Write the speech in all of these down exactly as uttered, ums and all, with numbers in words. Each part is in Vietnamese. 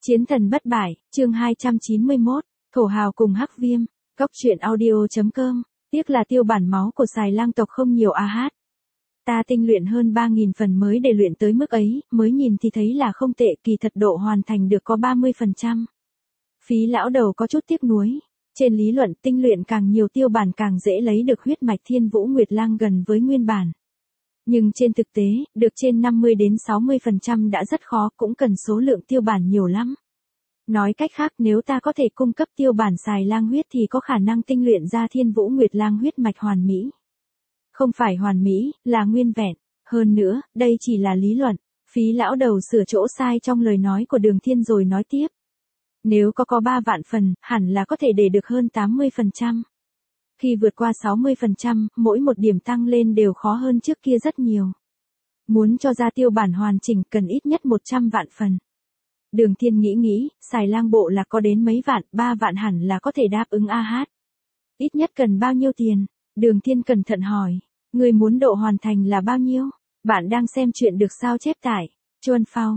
Chiến thần bất bại, chương hai trăm chín mươi mốt, thổ hào cùng hắc viêm, góc truyện audio.com, tiếc là tiêu bản máu của xài lang tộc không nhiều a hát. Ta tinh luyện hơn ba nghìn phần mới để luyện tới mức ấy, mới nhìn thì thấy là không tệ, kỳ thật độ hoàn thành được có ba mươi phần trăm. Phí lão đầu có chút tiếc nuối. Trên lý luận tinh luyện càng nhiều tiêu bản càng dễ lấy được huyết mạch Thiên Vũ Nguyệt Lang gần với nguyên bản. Nhưng trên thực tế, được trên năm mươi đến sáu mươi phần trăm đã rất khó, cũng cần số lượng tiêu bản nhiều lắm. Nói cách khác, nếu ta có thể cung cấp tiêu bản xài lang huyết thì có khả năng tinh luyện ra Thiên Vũ Nguyệt Lang huyết mạch hoàn mỹ. Không phải hoàn mỹ, là nguyên vẹn. Hơn nữa, đây chỉ là lý luận. Phí lão đầu sửa chỗ sai trong lời nói của Đường Thiên rồi nói tiếp. Nếu có có ba vạn phần, hẳn là có thể để được hơn tám mươi phần trăm. Khi vượt qua sáu mươi phần trăm, mỗi một điểm tăng lên đều khó hơn trước kia rất nhiều. Muốn cho ra tiêu bản hoàn chỉnh cần ít nhất một trăm vạn phần. Đường Thiên nghĩ nghĩ, xài lang bộ là có đến mấy vạn, ba vạn hẳn là có thể đáp ứng a hát. Ít nhất cần bao nhiêu tiền? Đường Thiên cẩn thận hỏi. Người muốn độ hoàn thành là bao nhiêu? Bạn đang xem chuyện được sao chép tải. Chuan phao,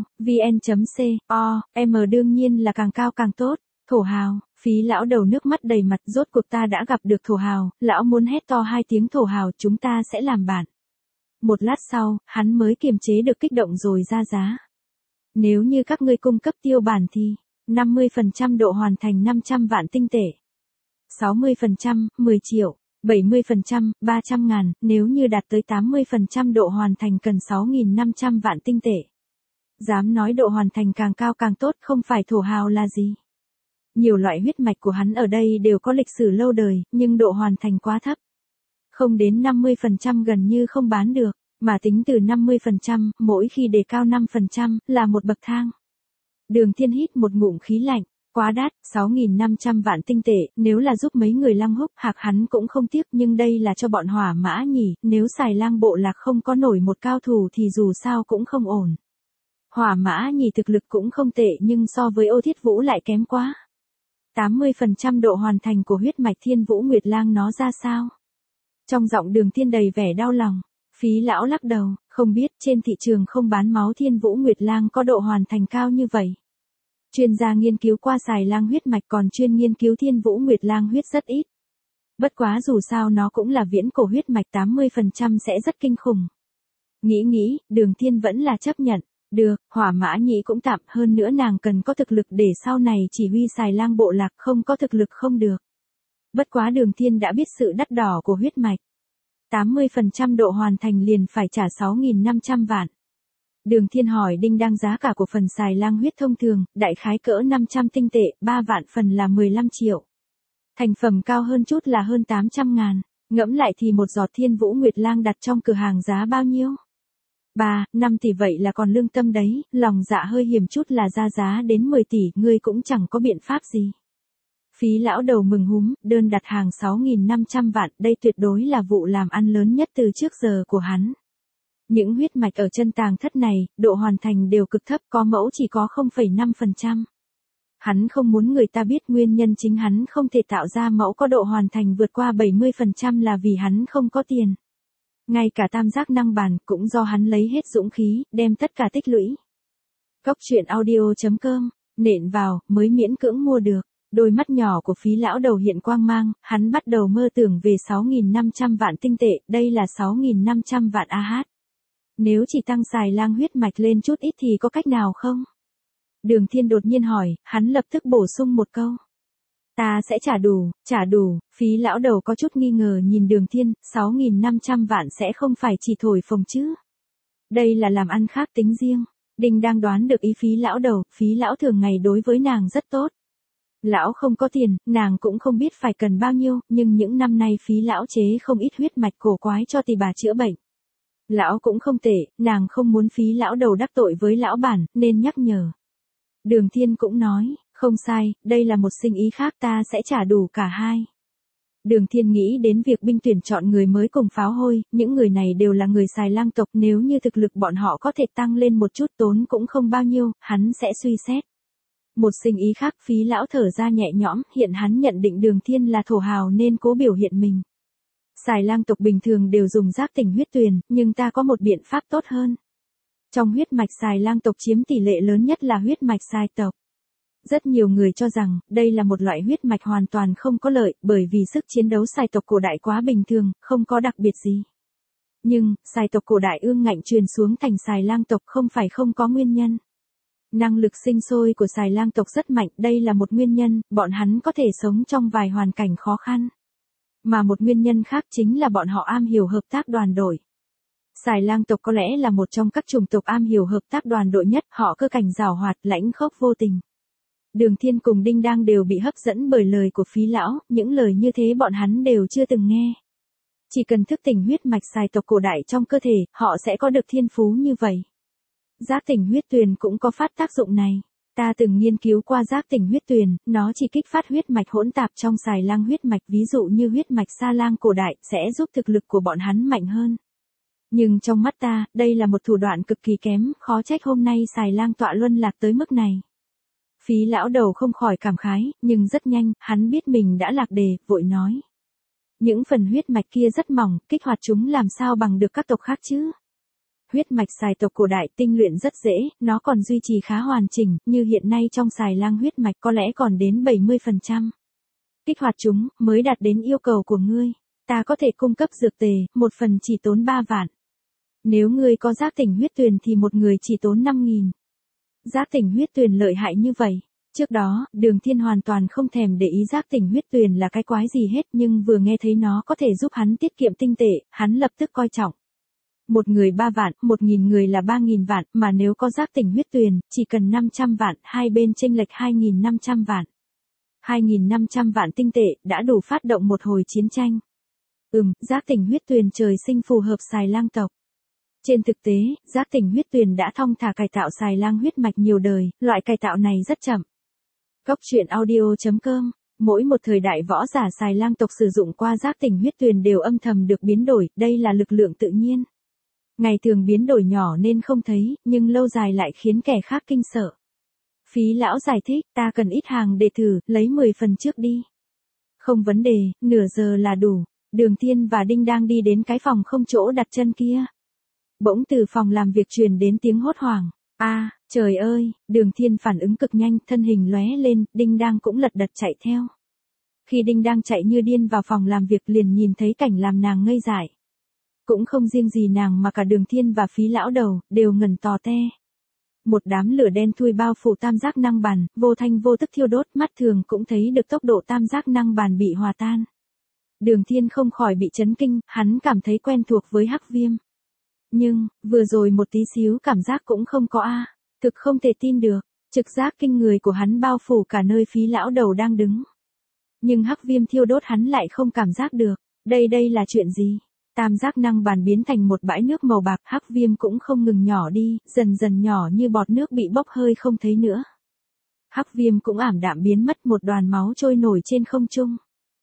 vn.co, m đương nhiên là càng cao càng tốt. Thổ hào, phí lão đầu nước mắt đầy mặt, rốt cuộc ta đã gặp được thổ hào, lão muốn hét to hai tiếng thổ hào, chúng ta sẽ làm bạn. Một lát sau, hắn mới kiềm chế được kích động rồi ra giá. Nếu như các ngươi cung cấp tiêu bản thì, năm mươi phần trăm độ hoàn thành năm trăm vạn tinh tệ. sáu mươi phần trăm, mười triệu, bảy mươi phần trăm, ba trăm ngàn, nếu như đạt tới tám mươi phần trăm độ hoàn thành cần sáu nghìn năm trăm vạn tinh tệ. Dám nói độ hoàn thành càng cao càng tốt, không phải thổ hào là gì. Nhiều loại huyết mạch của hắn ở đây đều có lịch sử lâu đời, nhưng độ hoàn thành quá thấp. Không đến năm mươi phần trăm gần như không bán được, mà tính từ năm mươi phần trăm, mỗi khi đề cao năm phần trăm, là một bậc thang. Đường Thiên hít một ngụm khí lạnh, quá đắt, sáu nghìn năm trăm vạn tinh tệ, nếu là giúp mấy người Lăng Húc Hạc hắn cũng không tiếc, nhưng đây là cho bọn Hỏa Mã nhỉ, nếu xài lang bộ lạc không có nổi một cao thủ thì dù sao cũng không ổn. Hỏa Mã nhỉ thực lực cũng không tệ nhưng so với Ô Thiết Vũ lại kém quá. tám mươi phần trăm độ hoàn thành của huyết mạch Thiên Vũ Nguyệt Lang nó ra sao? Trong giọng Đường Thiên đầy vẻ đau lòng, phí lão lắc đầu, không biết trên thị trường không bán máu Thiên Vũ Nguyệt Lang có độ hoàn thành cao như vậy. Chuyên gia nghiên cứu qua xài lang huyết mạch còn chuyên nghiên cứu Thiên Vũ Nguyệt Lang huyết rất ít. Bất quá dù sao nó cũng là viễn cổ huyết mạch tám mươi phần trăm sẽ rất kinh khủng. Nghĩ nghĩ, Đường Thiên vẫn là chấp nhận. Được, Hỏa Mã Nhĩ cũng tạm, hơn nữa nàng cần có thực lực để sau này chỉ huy xài lang bộ lạc, không có thực lực không được. Bất quá Đường Thiên đã biết sự đắt đỏ của huyết mạch. tám mươi phần trăm độ hoàn thành liền phải trả sáu nghìn năm trăm vạn. Đường Thiên hỏi đinh đang giá cả của phần xài lang huyết thông thường, đại khái cỡ năm trăm tinh tệ, ba vạn phần là mười lăm triệu. Thành phẩm cao hơn chút là hơn tám trăm ngàn, ngẫm lại thì một giọt Thiên Vũ Nguyệt Lang đặt trong cửa hàng giá bao nhiêu? ba, năm tỷ vậy là còn lương tâm đấy, lòng dạ hơi hiểm chút là ra giá đến mười tỷ, ngươi cũng chẳng có biện pháp gì. Phí lão đầu mừng húm, đơn đặt hàng sáu nghìn năm trăm vạn, đây tuyệt đối là vụ làm ăn lớn nhất từ trước giờ của hắn. Những huyết mạch ở chân tàng thất này, độ hoàn thành đều cực thấp, có mẫu chỉ có không phẩy năm phần trăm. Hắn không muốn người ta biết nguyên nhân chính hắn không thể tạo ra mẫu có độ hoàn thành vượt qua bảy mươi phần trăm là vì hắn không có tiền. Ngay cả tam giác năng bàn cũng do hắn lấy hết dũng khí, đem tất cả tích lũy. Góc truyện audio.com, nện vào, mới miễn cưỡng mua được. Đôi mắt nhỏ của phí lão đầu hiện quang mang, hắn bắt đầu mơ tưởng về sáu nghìn năm trăm vạn tinh tệ, đây là sáu nghìn năm trăm vạn a hát. Nếu chỉ tăng xài lang huyết mạch lên chút ít thì có cách nào không? Đường Thiên đột nhiên hỏi, hắn lập tức bổ sung một câu. Ta sẽ trả đủ, trả đủ, phí lão đầu có chút nghi ngờ nhìn Đường Thiên, sáu nghìn năm trăm vạn sẽ không phải chỉ thổi phồng chứ. Đây là làm ăn khác tính riêng. Đinh đang đoán được ý phí lão đầu, phí lão thường ngày đối với nàng rất tốt. Lão không có tiền, nàng cũng không biết phải cần bao nhiêu, nhưng những năm nay phí lão chế không ít huyết mạch cổ quái cho tỷ bà chữa bệnh. Lão cũng không tệ, nàng không muốn phí lão đầu đắc tội với lão bản, nên nhắc nhở. Đường Thiên cũng nói, không sai, đây là một sinh ý khác, ta sẽ trả đủ cả hai. Đường Thiên nghĩ đến việc binh tuyển chọn người mới cùng pháo hôi, những người này đều là người xài lang tộc, nếu như thực lực bọn họ có thể tăng lên một chút tốn cũng không bao nhiêu, hắn sẽ suy xét. Một sinh ý khác, phí lão thở ra nhẹ nhõm, hiện hắn nhận định Đường Thiên là thổ hào nên cố biểu hiện mình. Xài lang tộc bình thường đều dùng giác tỉnh huyết tuyền, nhưng ta có một biện pháp tốt hơn. Trong huyết mạch xài lang tộc chiếm tỷ lệ lớn nhất là huyết mạch xài tộc. Rất nhiều người cho rằng, đây là một loại huyết mạch hoàn toàn không có lợi, bởi vì sức chiến đấu xài tộc cổ đại quá bình thường, không có đặc biệt gì. Nhưng, xài tộc cổ đại ương ngạnh truyền xuống thành xài lang tộc không phải không có nguyên nhân. Năng lực sinh sôi của xài lang tộc rất mạnh, đây là một nguyên nhân, bọn hắn có thể sống trong vài hoàn cảnh khó khăn. Mà một nguyên nhân khác chính là bọn họ am hiểu hợp tác đoàn đội. Xài lang tộc có lẽ là một trong các chủng tộc am hiểu hợp tác đoàn đội nhất, họ cơ cảnh giàu hoạt, lãnh khốc vô tình. Đường Thiên cùng Đinh Đang đều bị hấp dẫn bởi lời của Phí lão, những lời như thế bọn hắn đều chưa từng nghe. Chỉ cần thức tỉnh huyết mạch xài tộc cổ đại trong cơ thể, họ sẽ có được thiên phú như vậy. Giác tỉnh huyết tuyền cũng có phát tác dụng này. Ta từng nghiên cứu qua giác tỉnh huyết tuyền, nó chỉ kích phát huyết mạch hỗn tạp trong xài lang huyết mạch, ví dụ như huyết mạch Sa Lang cổ đại, sẽ giúp thực lực của bọn hắn mạnh hơn. Nhưng trong mắt ta, đây là một thủ đoạn cực kỳ kém, khó trách hôm nay xài lang tọa luân lạc tới mức này. Phí lão đầu không khỏi cảm khái, nhưng rất nhanh, hắn biết mình đã lạc đề, vội nói. Những phần huyết mạch kia rất mỏng, kích hoạt chúng làm sao bằng được các tộc khác chứ? Huyết mạch xài tộc cổ đại tinh luyện rất dễ, nó còn duy trì khá hoàn chỉnh, như hiện nay trong xài lang huyết mạch có lẽ còn đến bảy mươi phần trăm. Kích hoạt chúng, mới đạt đến yêu cầu của ngươi. Ta có thể cung cấp dược tề, một phần chỉ tốn ba vạn. Nếu ngươi có giác tỉnh huyết tuyền thì một người chỉ tốn năm nghìn. Giác tỉnh huyết tuyền lợi hại như vậy. Trước đó, Đường Thiên hoàn toàn không thèm để ý giác tỉnh huyết tuyền là cái quái gì hết, nhưng vừa nghe thấy nó có thể giúp hắn tiết kiệm tinh tệ, hắn lập tức coi trọng. Một người ba vạn, một nghìn người là ba nghìn vạn, mà nếu có giác tỉnh huyết tuyền, chỉ cần năm trăm vạn, hai bên chênh lệch hai nghìn năm trăm vạn. hai nghìn năm trăm vạn tinh tệ, đã đủ phát động một hồi chiến tranh. Ừm, giác tỉnh huyết tuyền trời sinh phù hợp xài lang tộc. Trên thực tế, giác tỉnh huyết tuyền đã thong thả cải tạo xài lang huyết mạch nhiều đời, loại cải tạo này rất chậm. Góc truyện audio chấm com. Mỗi một thời đại võ giả xài lang tộc sử dụng qua giác tỉnh huyết tuyền đều âm thầm được biến đổi, đây là lực lượng tự nhiên. Ngày thường biến đổi nhỏ nên không thấy, nhưng lâu dài lại khiến kẻ khác kinh sợ. Phí lão giải thích, ta cần ít hàng để thử, lấy mười phần trước đi. Không vấn đề, nửa giờ là đủ. Đường Thiên và Đinh đang đi đến cái phòng không chỗ đặt chân kia. Bỗng từ phòng làm việc truyền đến tiếng hốt hoảng. A, à, trời ơi, Đường Thiên phản ứng cực nhanh, thân hình lóe lên, Đinh đang cũng lật đật chạy theo. Khi Đinh đang chạy như điên vào phòng làm việc liền nhìn thấy cảnh làm nàng ngây dại. Cũng không riêng gì nàng mà cả Đường Thiên và Phí lão đầu, đều ngẩn tò te. Một đám lửa đen thui bao phủ tam giác năng bàn, vô thanh vô tức thiêu đốt, mắt thường cũng thấy được tốc độ tam giác năng bàn bị hòa tan. Đường Thiên không khỏi bị chấn kinh, hắn cảm thấy quen thuộc với hắc viêm. Nhưng, vừa rồi một tí xíu cảm giác cũng không có a, thực không thể tin được, trực giác kinh người của hắn bao phủ cả nơi Phí lão đầu đang đứng. Nhưng hắc viêm thiêu đốt hắn lại không cảm giác được, đây đây là chuyện gì? Tam giác năng bàn biến thành một bãi nước màu bạc, hắc viêm cũng không ngừng nhỏ đi, dần dần nhỏ như bọt nước bị bốc hơi không thấy nữa. Hắc viêm cũng ảm đạm biến mất, một đoàn máu trôi nổi trên không trung.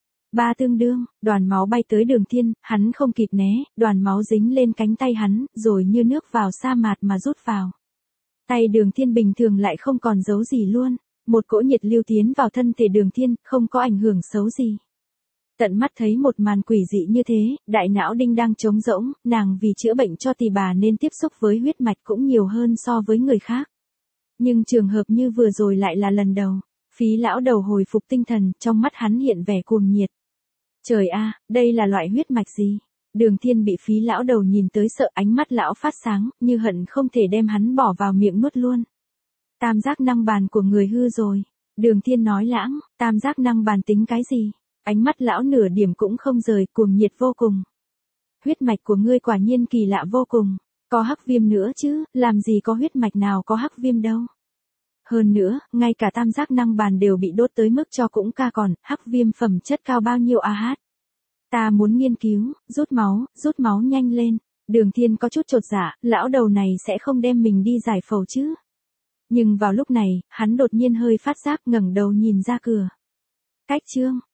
Ba tương đương, đoàn máu bay tới Đường Thiên, hắn không kịp né, đoàn máu dính lên cánh tay hắn, rồi như nước vào sa mạc mà rút vào. Tay Đường Thiên bình thường lại không còn dấu gì luôn, một cỗ nhiệt lưu tiến vào thân thể Đường Thiên, không có ảnh hưởng xấu gì. Tận mắt thấy một màn quỷ dị như thế, đại não Đinh đang trống rỗng, nàng vì chữa bệnh cho tỳ bà nên tiếp xúc với huyết mạch cũng nhiều hơn so với người khác. Nhưng trường hợp như vừa rồi lại là lần đầu. Phí lão đầu hồi phục tinh thần, trong mắt hắn hiện vẻ cuồng nhiệt. Trời a, đây là loại huyết mạch gì? Đường Thiên bị Phí lão đầu nhìn tới sợ, ánh mắt lão phát sáng, như hận không thể đem hắn bỏ vào miệng nuốt luôn. Tam giác năng bàn của người hư rồi. Đường Thiên nói lãng, tam giác năng bàn tính cái gì? Ánh mắt lão nửa điểm cũng không rời, cuồng nhiệt vô cùng. Huyết mạch của ngươi quả nhiên kỳ lạ vô cùng. Có hắc viêm nữa chứ, làm gì có huyết mạch nào có hắc viêm đâu. Hơn nữa, ngay cả tam giác năng bàn đều bị đốt tới mức cho cũng ca còn, hắc viêm phẩm chất cao bao nhiêu a hát. Ta muốn nghiên cứu, rút máu, rút máu nhanh lên. Đường Thiên có chút chột dạ, lão đầu này sẽ không đem mình đi giải phẫu chứ. Nhưng vào lúc này, hắn đột nhiên hơi phát giác, ngẩng đầu nhìn ra cửa. Cách chương